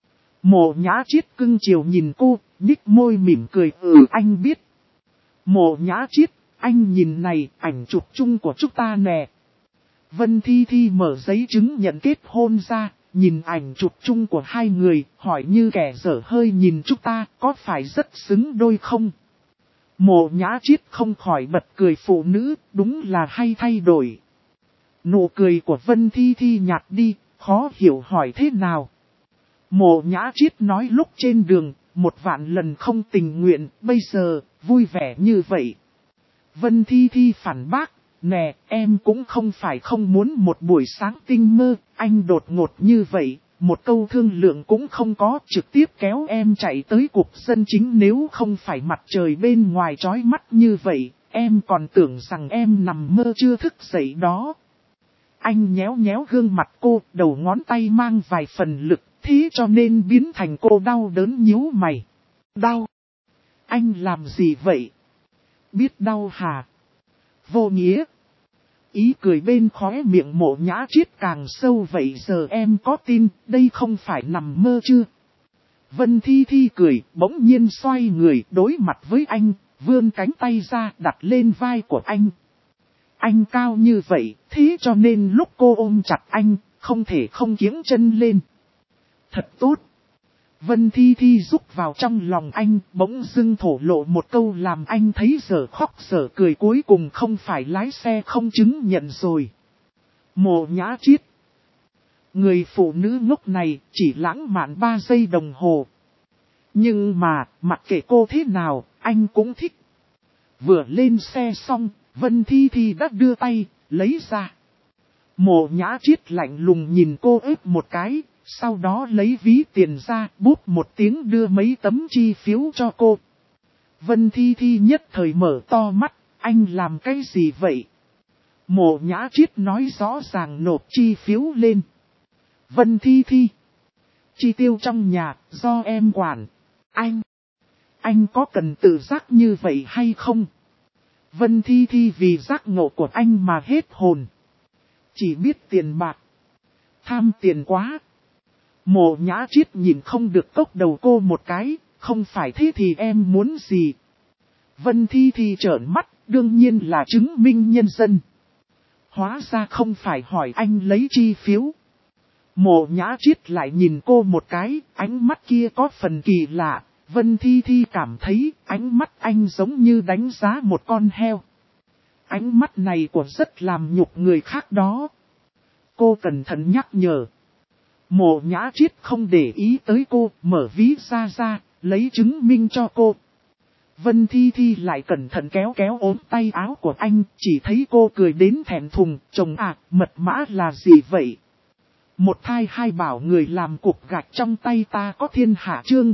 Mộ Nhã Chiết cưng chiều nhìn cô, nhích môi mỉm cười, anh biết. Mộ Nhã Chiết, anh nhìn này, ảnh chụp chung của chúng ta nè. Vân Thi Thi mở giấy chứng nhận kết hôn ra, nhìn ảnh chụp chung của hai người, hỏi như kẻ dở hơi nhìn chúng ta, có phải rất xứng đôi không? Mộ Nhã Chiết không khỏi bật cười, phụ nữ, đúng là hay thay đổi. Nụ cười của Vân Thi Thi nhạt đi, khó hiểu hỏi thế nào. Mộ Nhã Chiết nói lúc trên đường, 1.000 lần không tình nguyện, bây giờ, vui vẻ như vậy. Vân Thi Thi phản bác, nè, em cũng không phải không muốn một buổi sáng tinh mơ, anh đột ngột như vậy, một câu thương lượng cũng không có, trực tiếp kéo em chạy tới cục dân chính, nếu không phải mặt trời bên ngoài chói mắt như vậy, em còn tưởng rằng em nằm mơ chưa thức dậy đó. Anh nhéo nhéo gương mặt cô, đầu ngón tay mang vài phần lực, thế cho nên biến thành cô đau đớn nhíu mày. Đau? Anh làm gì vậy? Biết đau hả? Vô nghĩa. Ý cười bên khóe miệng Mộ Nhã Chiết càng sâu, vậy giờ em có tin đây không phải nằm mơ chưa? Vân Thi Thi cười, bỗng nhiên xoay người đối mặt với anh, vươn cánh tay ra đặt lên vai của anh. Anh cao như vậy, thế cho nên lúc cô ôm chặt anh, không thể không kiếng chân lên. Thật tốt. Vân Thi Thi rúc vào trong lòng anh, bỗng dưng thổ lộ một câu làm anh thấy dở khóc dở cười, cuối cùng không phải lái xe không chứng nhận rồi. Mộ Nhã Chiết. Người phụ nữ ngốc này chỉ lãng mạn 3 giây đồng hồ. Nhưng mà, mặc kệ cô thế nào, anh cũng thích. Vừa lên xe xong, Vân Thi Thi đã đưa tay, lấy ra. Mộ Nhã Chiết lạnh lùng nhìn cô ếp một cái. Sau đó lấy ví tiền ra, bút một tiếng đưa mấy tấm chi phiếu cho cô. Vân Thi Thi nhất thời mở to mắt, anh làm cái gì vậy? Mộ Nhã Chiết nói rõ ràng nộp chi phiếu lên. Vân Thi Thi. Chi tiêu trong nhà, do em quản. Anh có cần tự giác như vậy hay không? Vân Thi Thi vì giác ngộ của anh mà hết hồn. Chỉ biết tiền bạc. Tham tiền quá. Mộ Nhã Chiết nhìn không được cốc đầu cô một cái, không phải thế thì em muốn gì? Vân Thi Thi trợn mắt, đương nhiên là chứng minh nhân dân. Hóa ra không phải hỏi anh lấy chi phiếu. Mộ Nhã Chiết lại nhìn cô một cái, ánh mắt kia có phần kỳ lạ. Vân Thi Thi cảm thấy ánh mắt anh giống như đánh giá một con heo. Ánh mắt này của rất làm nhục người khác đó. Cô cẩn thận nhắc nhở. Mộ Nhã Chiết không để ý tới cô, mở ví ra, lấy chứng minh cho cô. Vân Thi Thi lại cẩn thận kéo ốm tay áo của anh, chỉ thấy cô cười đến thẹn thùng, chồng à, mật mã là gì vậy? Một thai hai bảo người làm cục gạch trong tay ta có thiên hạ chương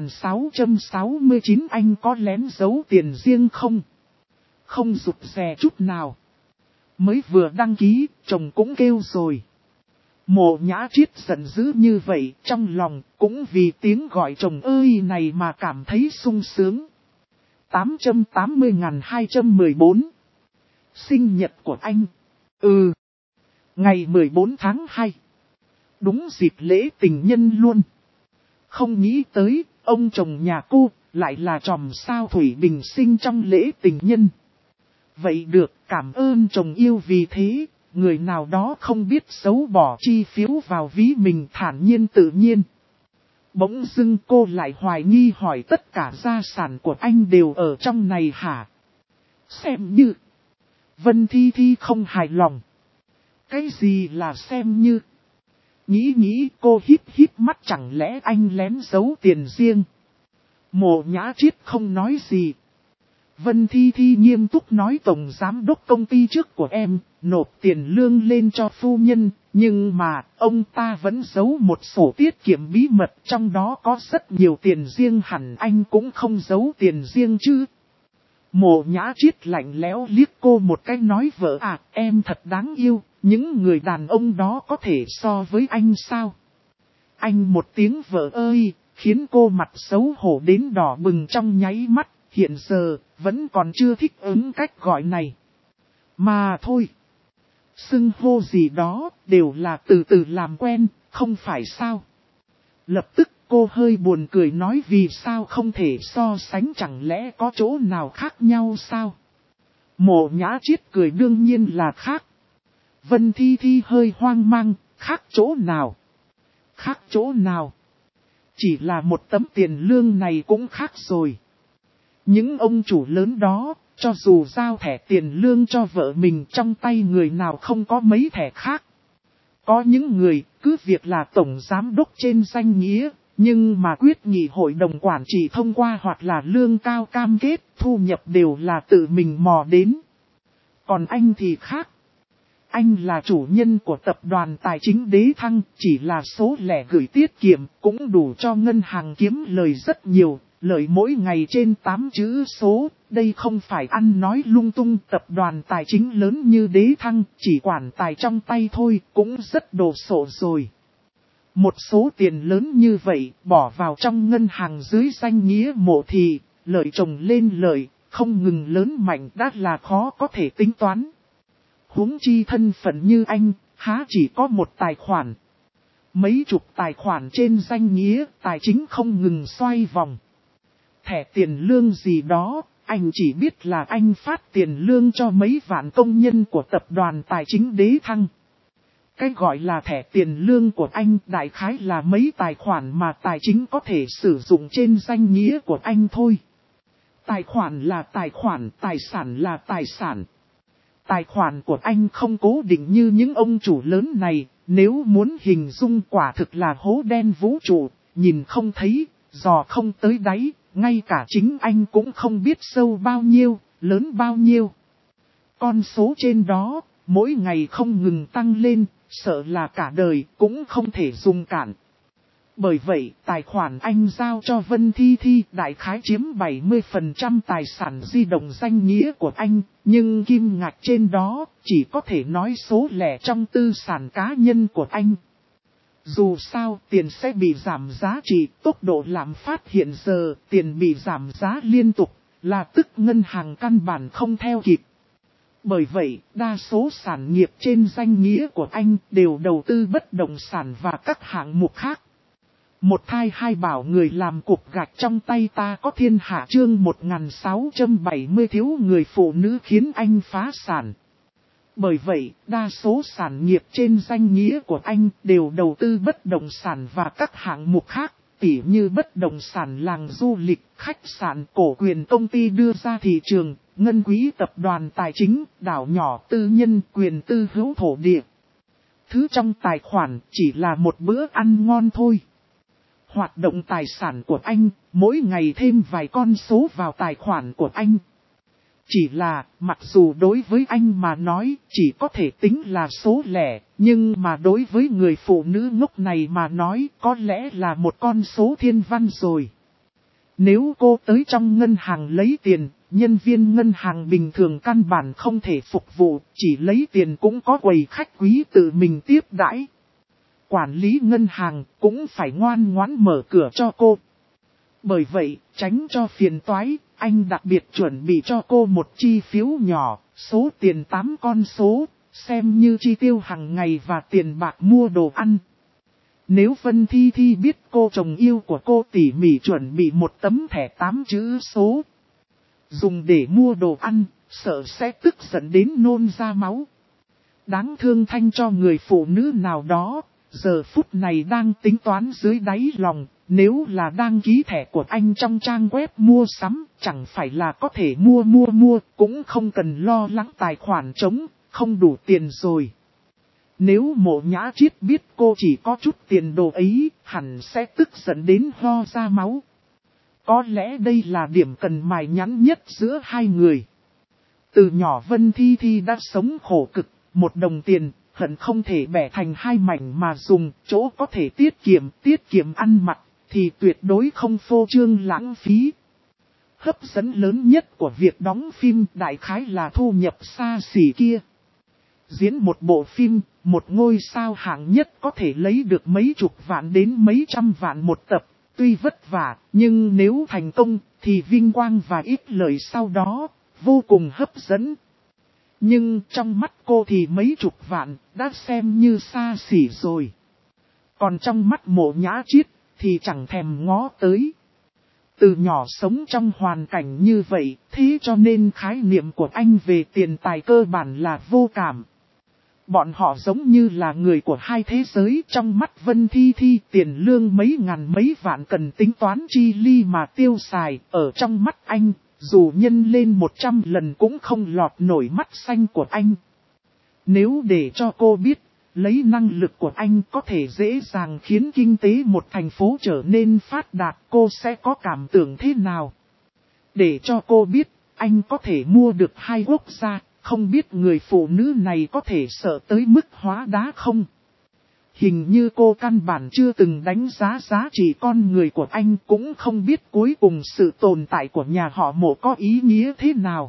1669 anh có lén giấu tiền riêng không? Không rụt rè chút nào. Mới vừa đăng ký, chồng cũng kêu rồi. Mộ Nhã Triết giận dữ như vậy, trong lòng cũng vì tiếng gọi chồng ơi này mà cảm thấy sung sướng. 880.214 Sinh nhật của anh. Ngày 14 tháng 2. Đúng dịp lễ tình nhân luôn. Không nghĩ tới, ông chồng nhà cô lại là chòm sao Thủy Bình sinh trong lễ tình nhân. Vậy được, cảm ơn chồng yêu, vì thế, người nào đó không biết xấu bỏ chi phiếu vào ví mình thản nhiên tự nhiên. Bỗng dưng cô lại hoài nghi hỏi tất cả gia sản của anh đều ở trong này hả? Xem như. Vân Thi Thi không hài lòng. Cái gì là xem như? Nghĩ cô híp mắt, chẳng lẽ anh lén giấu tiền riêng? Mộ Nhã Triết không nói gì. Vân Thi Thi nghiêm túc nói, tổng giám đốc công ty trước của em, nộp tiền lương lên cho phu nhân, nhưng mà, ông ta vẫn giấu một sổ tiết kiệm bí mật, trong đó có rất nhiều tiền riêng, hẳn anh cũng không giấu tiền riêng chứ. Mộ Nhã Triết lạnh lẽo liếc cô một cái nói, vợ à, em thật đáng yêu, những người đàn ông đó có thể so với anh sao? Anh một tiếng vợ ơi, khiến cô mặt xấu hổ đến đỏ bừng trong nháy mắt. Hiện giờ, vẫn còn chưa thích ứng cách gọi này. Mà thôi, xưng hô gì đó, đều là từ từ làm quen, không phải sao? Lập tức cô hơi buồn cười nói, vì sao không thể so sánh, chẳng lẽ có chỗ nào khác nhau sao? Mộ Nhã Triết cười, đương nhiên là khác. Vân Thi Thi hơi hoang mang, khác chỗ nào? Khác chỗ nào? Chỉ là một tấm tiền lương này cũng khác rồi. Những ông chủ lớn đó, cho dù giao thẻ tiền lương cho vợ mình, trong tay người nào không có mấy thẻ khác. Có những người, cứ việc là tổng giám đốc trên danh nghĩa, nhưng mà quyết nghị hội đồng quản trị thông qua hoặc là lương cao cam kết, thu nhập đều là tự mình mò đến. Còn anh thì khác. Anh là chủ nhân của tập đoàn tài chính Đế Thăng, chỉ là số lẻ gửi tiết kiệm, cũng đủ cho ngân hàng kiếm lời rất nhiều. Lợi mỗi ngày trên 8 chữ số, đây không phải ăn nói lung tung, tập đoàn tài chính lớn như Đế Thăng, chỉ quản tài trong tay thôi, cũng rất đồ sộ rồi. Một số tiền lớn như vậy, bỏ vào trong ngân hàng dưới danh nghĩa Mộ thì, lợi chồng lên lợi, không ngừng lớn mạnh đã là khó có thể tính toán. Huống chi thân phận như anh, há chỉ có một tài khoản. Mấy chục tài khoản trên danh nghĩa, tài chính không ngừng xoay vòng. Thẻ tiền lương gì đó, anh chỉ biết là anh phát tiền lương cho mấy vạn công nhân của tập đoàn tài chính Đế Thăng. Cái gọi là thẻ tiền lương của anh đại khái là mấy tài khoản mà tài chính có thể sử dụng trên danh nghĩa của anh thôi. Tài khoản là tài khoản, tài sản là tài sản. Tài khoản của anh không cố định như những ông chủ lớn này, nếu muốn hình dung quả thực là hố đen vũ trụ, nhìn không thấy, dò không tới đáy. Ngay cả chính anh cũng không biết sâu bao nhiêu, lớn bao nhiêu. Con số trên đó, mỗi ngày không ngừng tăng lên, sợ là cả đời cũng không thể dùng cản. Bởi vậy, tài khoản anh giao cho Vân Thi Thi đại khái chiếm 70% tài sản di động danh nghĩa của anh, nhưng kim ngạch trên đó chỉ có thể nói số lẻ trong tư sản cá nhân của anh. Dù sao, tiền sẽ bị giảm giá trị, tốc độ lạm phát hiện giờ, tiền bị giảm giá liên tục, là tức ngân hàng căn bản không theo kịp. Bởi vậy, đa số sản nghiệp trên danh nghĩa của anh đều đầu tư bất động sản và các hạng mục khác. Một thai hai bảo người làm cục gạch trong tay ta có thiên hạ, chương 1670 thiếu người phụ nữ khiến anh phá sản. Bởi vậy, đa số sản nghiệp trên danh nghĩa của anh đều đầu tư bất động sản và các hạng mục khác, tỉ như bất động sản làng du lịch, khách sạn, cổ quyền công ty đưa ra thị trường, ngân quý tập đoàn tài chính, đảo nhỏ tư nhân, quyền tư hữu thổ địa. Thứ trong tài khoản chỉ là một bữa ăn ngon thôi. Hoạt động tài sản của anh, mỗi ngày thêm vài con số vào tài khoản của anh. Chỉ là, mặc dù đối với anh mà nói, chỉ có thể tính là số lẻ, nhưng mà đối với người phụ nữ ngốc này mà nói, có lẽ là một con số thiên văn rồi. Nếu cô tới trong ngân hàng lấy tiền, nhân viên ngân hàng bình thường căn bản không thể phục vụ, chỉ lấy tiền cũng có quầy khách quý tự mình tiếp đãi. quản lý ngân hàng cũng phải ngoan ngoãn mở cửa cho cô. Bởi vậy, tránh cho phiền toái, anh đặc biệt chuẩn bị cho cô một chi phiếu nhỏ, số tiền 8 con số, xem như chi tiêu hàng ngày và tiền bạc mua đồ ăn. Nếu Vân Thi Thi biết cô chồng yêu của cô tỉ mỉ chuẩn bị một tấm thẻ 8 chữ số, dùng để mua đồ ăn, sợ sẽ tức giận đến nôn ra máu. Đáng thương thay cho người phụ nữ nào đó, giờ phút này đang tính toán dưới đáy lòng, nếu là đăng ký thẻ của anh trong trang web mua sắm, chẳng phải là có thể mua, cũng không cần lo lắng tài khoản trống, không đủ tiền rồi. Nếu Mộ Nhã Chiết biết cô chỉ có chút tiền đồ ấy, hẳn sẽ tức giận đến ho ra máu. Có lẽ đây là điểm cần mài nhắn nhất giữa hai người. Từ nhỏ Vân Thi Thi đã sống khổ cực, 1 đồng tiền, hận không thể bẻ thành 2 mảnh mà dùng, chỗ có thể tiết kiệm ăn mặc, thì tuyệt đối không phô trương lãng phí. Hấp dẫn lớn nhất của việc đóng phim đại khái là thu nhập xa xỉ kia. Diễn một bộ phim, một ngôi sao hạng nhất có thể lấy được mấy chục vạn đến mấy trăm vạn một tập, tuy vất vả, nhưng nếu thành công, thì vinh quang và ít lợi sau đó, vô cùng hấp dẫn. Nhưng trong mắt cô thì mấy chục vạn, đã xem như xa xỉ rồi. Còn trong mắt Mộ Nhã Chiết, thì chẳng thèm ngó tới. Từ nhỏ sống trong hoàn cảnh như vậy, thế cho nên khái niệm của anh về tiền tài cơ bản là vô cảm. Bọn họ giống như là người của hai thế giới. Trong mắt Vân Thi Thi, tiền lương mấy ngàn mấy vạn cần tính toán chi ly mà tiêu xài. Ở trong mắt anh, dù nhân lên 100 lần cũng không lọt nổi mắt xanh của anh. Nếu để cho cô biết, lấy năng lực của anh có thể dễ dàng khiến kinh tế một thành phố trở nên phát đạt, cô sẽ có cảm tưởng thế nào? Để cho cô biết, anh có thể mua được 2 quốc gia, không biết người phụ nữ này có thể sợ tới mức hóa đá không? Hình như cô căn bản chưa từng đánh giá giá trị con người của anh, cũng không biết cuối cùng sự tồn tại của nhà họ Mộ có ý nghĩa thế nào.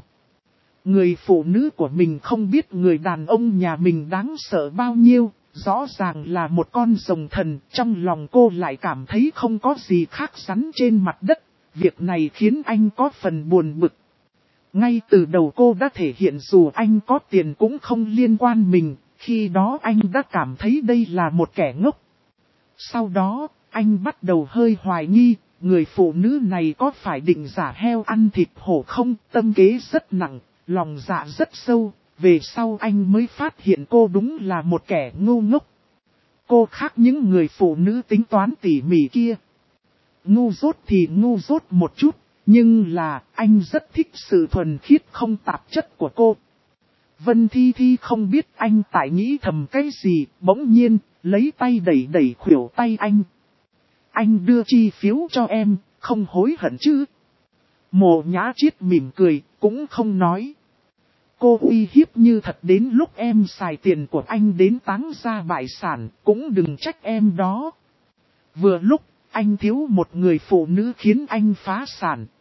Người phụ nữ của mình không biết người đàn ông nhà mình đáng sợ bao nhiêu, rõ ràng là một con rồng thần, trong lòng cô lại cảm thấy không có gì khác rắn trên mặt đất, việc này khiến anh có phần buồn bực. Ngay từ đầu cô đã thể hiện dù anh có tiền cũng không liên quan mình, khi đó anh đã cảm thấy đây là một kẻ ngốc. Sau đó, anh bắt đầu hơi hoài nghi, người phụ nữ này có phải định giả heo ăn thịt hổ không, tâm kế rất nặng. Lòng dạ rất sâu, về sau anh mới phát hiện cô đúng là một kẻ ngu ngốc. Cô khác những người phụ nữ tính toán tỉ mỉ kia. Ngu dốt thì ngu dốt một chút, nhưng là anh rất thích sự thuần khiết không tạp chất của cô. Vân Thi Thi không biết anh tại nghĩ thầm cái gì, bỗng nhiên, lấy tay đẩy khuỷu tay anh. Anh đưa chi phiếu cho em, không hối hận chứ? Mộ Nhã Chiết mỉm cười, cũng không nói. Cô uy hiếp như thật, đến lúc em xài tiền của anh đến táng ra bại sản, cũng đừng trách em đó. Vừa lúc, anh thiếu một người phụ nữ khiến anh phá sản.